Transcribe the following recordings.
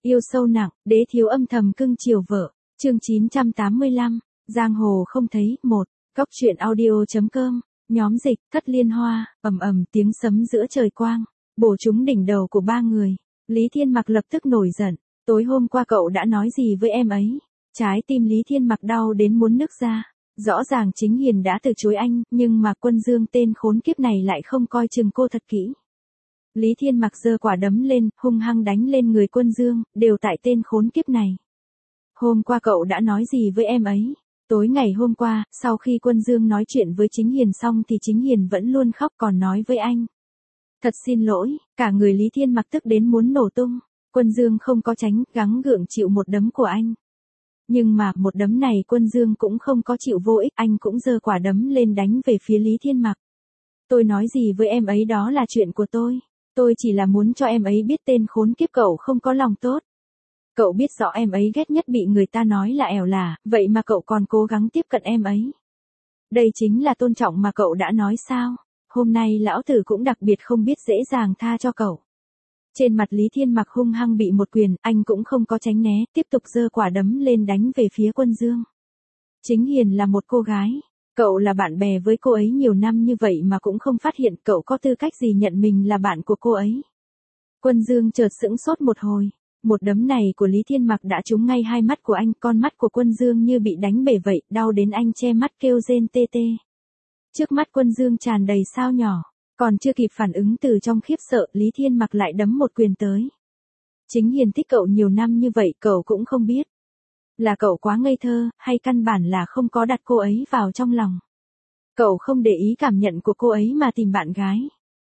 Yêu sâu nặng, đế thiếu âm thầm cưng chiều vợ. Chương 985, giang hồ không thấy. 1. Góc truyện audio.com. Nhóm dịch, Thất Liên Hoa. Ầm ầm tiếng sấm giữa trời quang, bổ trúng đỉnh đầu của ba người. Lý Thiên Mặc lập tức nổi giận. Tối hôm qua cậu đã nói gì với em ấy? Trái tim Lý Thiên Mặc đau đến muốn nứt ra. Rõ ràng Chính Hiền đã từ chối anh, nhưng mà Quân Dương tên khốn kiếp này lại không coi chừng cô thật kỹ. Lý Thiên Mặc giơ quả đấm lên, hung hăng đánh lên người Quân Dương, đều tại tên khốn kiếp này. Hôm qua cậu đã nói gì với em ấy? Tối ngày hôm qua, sau khi Quân Dương nói chuyện với Chính Hiền xong thì Chính Hiền vẫn luôn khóc còn nói với anh. Thật xin lỗi, cả người Lý Thiên Mặc tức đến muốn nổ tung. Quân Dương không có tránh, gắng gượng chịu một đấm của anh. Nhưng mà, một đấm này Quân Dương cũng không có chịu vô ích, anh cũng giơ quả đấm lên đánh về phía Lý Thiên Mặc. Tôi nói gì với em ấy đó là chuyện của tôi chỉ là muốn cho em ấy biết tên khốn kiếp cậu không có lòng tốt. Cậu biết rõ em ấy ghét nhất bị người ta nói là ẻo lả, vậy mà cậu còn cố gắng tiếp cận em ấy. Đây chính là tôn trọng mà cậu đã nói sao? Hôm nay lão tử cũng đặc biệt không biết dễ dàng tha cho cậu. Trên mặt Lý Thiên Mặc hung hăng bị một quyền, anh cũng không có tránh né, tiếp tục giơ quả đấm lên đánh về phía Quân Dương. Chính Hiền là một cô gái. Cậu là bạn bè với cô ấy nhiều năm như vậy mà cũng không phát hiện cậu có tư cách gì nhận mình là bạn của cô ấy. Quân Dương chợt sững sốt một hồi. Một đấm này của Lý Thiên Mặc đã trúng ngay hai mắt của anh, con mắt của Quân Dương như bị đánh bể vậy, đau đến anh che mắt kêu rên tê tê. Trước mắt Quân Dương tràn đầy sao nhỏ, còn chưa kịp phản ứng từ trong khiếp sợ, Lý Thiên Mặc lại đấm một quyền tới. Chính Hiền thích cậu nhiều năm như vậy cậu cũng không biết. Là cậu quá ngây thơ, hay căn bản là không có đặt cô ấy vào trong lòng. Cậu không để ý cảm nhận của cô ấy mà tìm bạn gái.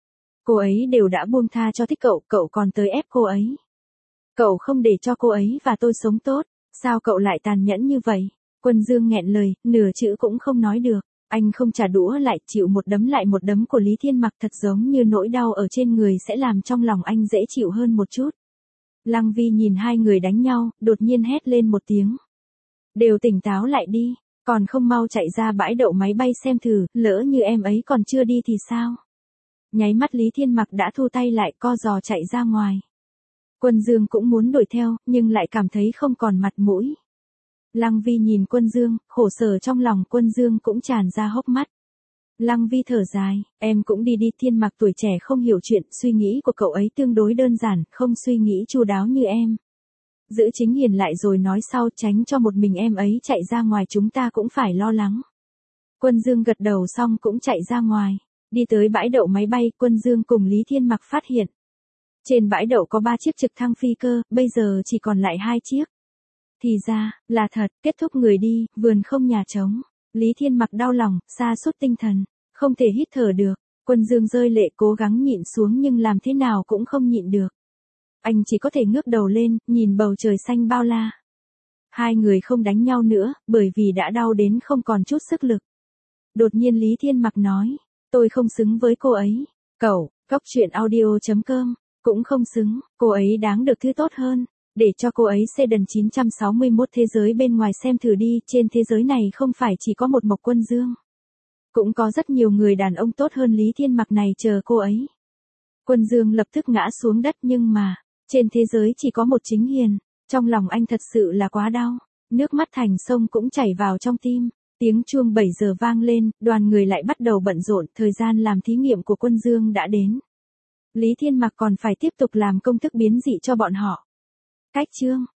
Cô ấy đều đã buông tha cho thích cậu, cậu còn tới ép cô ấy. Cậu không để cho cô ấy và tôi sống tốt, sao cậu lại tàn nhẫn như vậy? Quân Dương nghẹn lời, nửa chữ cũng không nói được. Anh không trả đũa lại, chịu một đấm lại một đấm của Lý Thiên Mặc, thật giống như nỗi đau ở trên người sẽ làm trong lòng anh dễ chịu hơn một chút. Lăng Vi nhìn hai người đánh nhau, đột nhiên hét lên một tiếng. Đều tỉnh táo lại đi, còn không mau chạy ra bãi đậu máy bay xem thử, lỡ như em ấy còn chưa đi thì sao? Nháy mắt Lý Thiên Mặc đã thu tay lại, co giò chạy ra ngoài. Quân Dương cũng muốn đuổi theo, nhưng lại cảm thấy không còn mặt mũi. Lăng Vi nhìn Quân Dương, khổ sở trong lòng Quân Dương cũng tràn ra hốc mắt. Lăng Vi thở dài, em cũng đi đi. Thiên Mặc tuổi trẻ không hiểu chuyện, suy nghĩ của cậu ấy tương đối đơn giản, không suy nghĩ chu đáo như em. Giữ Chính Hiền lại rồi nói sau, tránh cho một mình em ấy chạy ra ngoài chúng ta cũng phải lo lắng. Quân Dương gật đầu xong cũng chạy ra ngoài. Đi tới bãi đậu máy bay, Quân Dương cùng Lý Thiên Mặc phát hiện. Trên bãi đậu có 3 chiếc trực thăng phi cơ, bây giờ chỉ còn lại 2 chiếc. Thì ra, là thật, kết thúc người đi, vườn không nhà trống. Lý Thiên Mặc đau lòng, sa sút tinh thần, không thể hít thở được. Quân Dương rơi lệ cố gắng nhịn xuống nhưng làm thế nào cũng không nhịn được. Anh chỉ có thể ngước đầu lên, nhìn bầu trời xanh bao la. Hai người không đánh nhau nữa, bởi vì đã đau đến không còn chút sức lực. Đột nhiên Lý Thiên Mặc nói, tôi không xứng với cô ấy. Cậu, góc truyện audio.com, cũng không xứng, cô ấy đáng được thứ tốt hơn. Để cho cô ấy Sedan 961 thế giới bên ngoài xem thử đi, trên thế giới này không phải chỉ có một Mộc Quân Dương. Cũng có rất nhiều người đàn ông tốt hơn Lý Thiên Mặc này chờ cô ấy. Quân Dương lập tức ngã xuống đất nhưng mà, trên thế giới chỉ có một Chính Hiền, trong lòng anh thật sự là quá đau, nước mắt thành sông cũng chảy vào trong tim. Tiếng chuông 7 giờ vang lên, đoàn người lại bắt đầu bận rộn, thời gian làm thí nghiệm của Quân Dương đã đến. Lý Thiên Mặc còn phải tiếp tục làm công thức biến dị cho bọn họ. Cách chương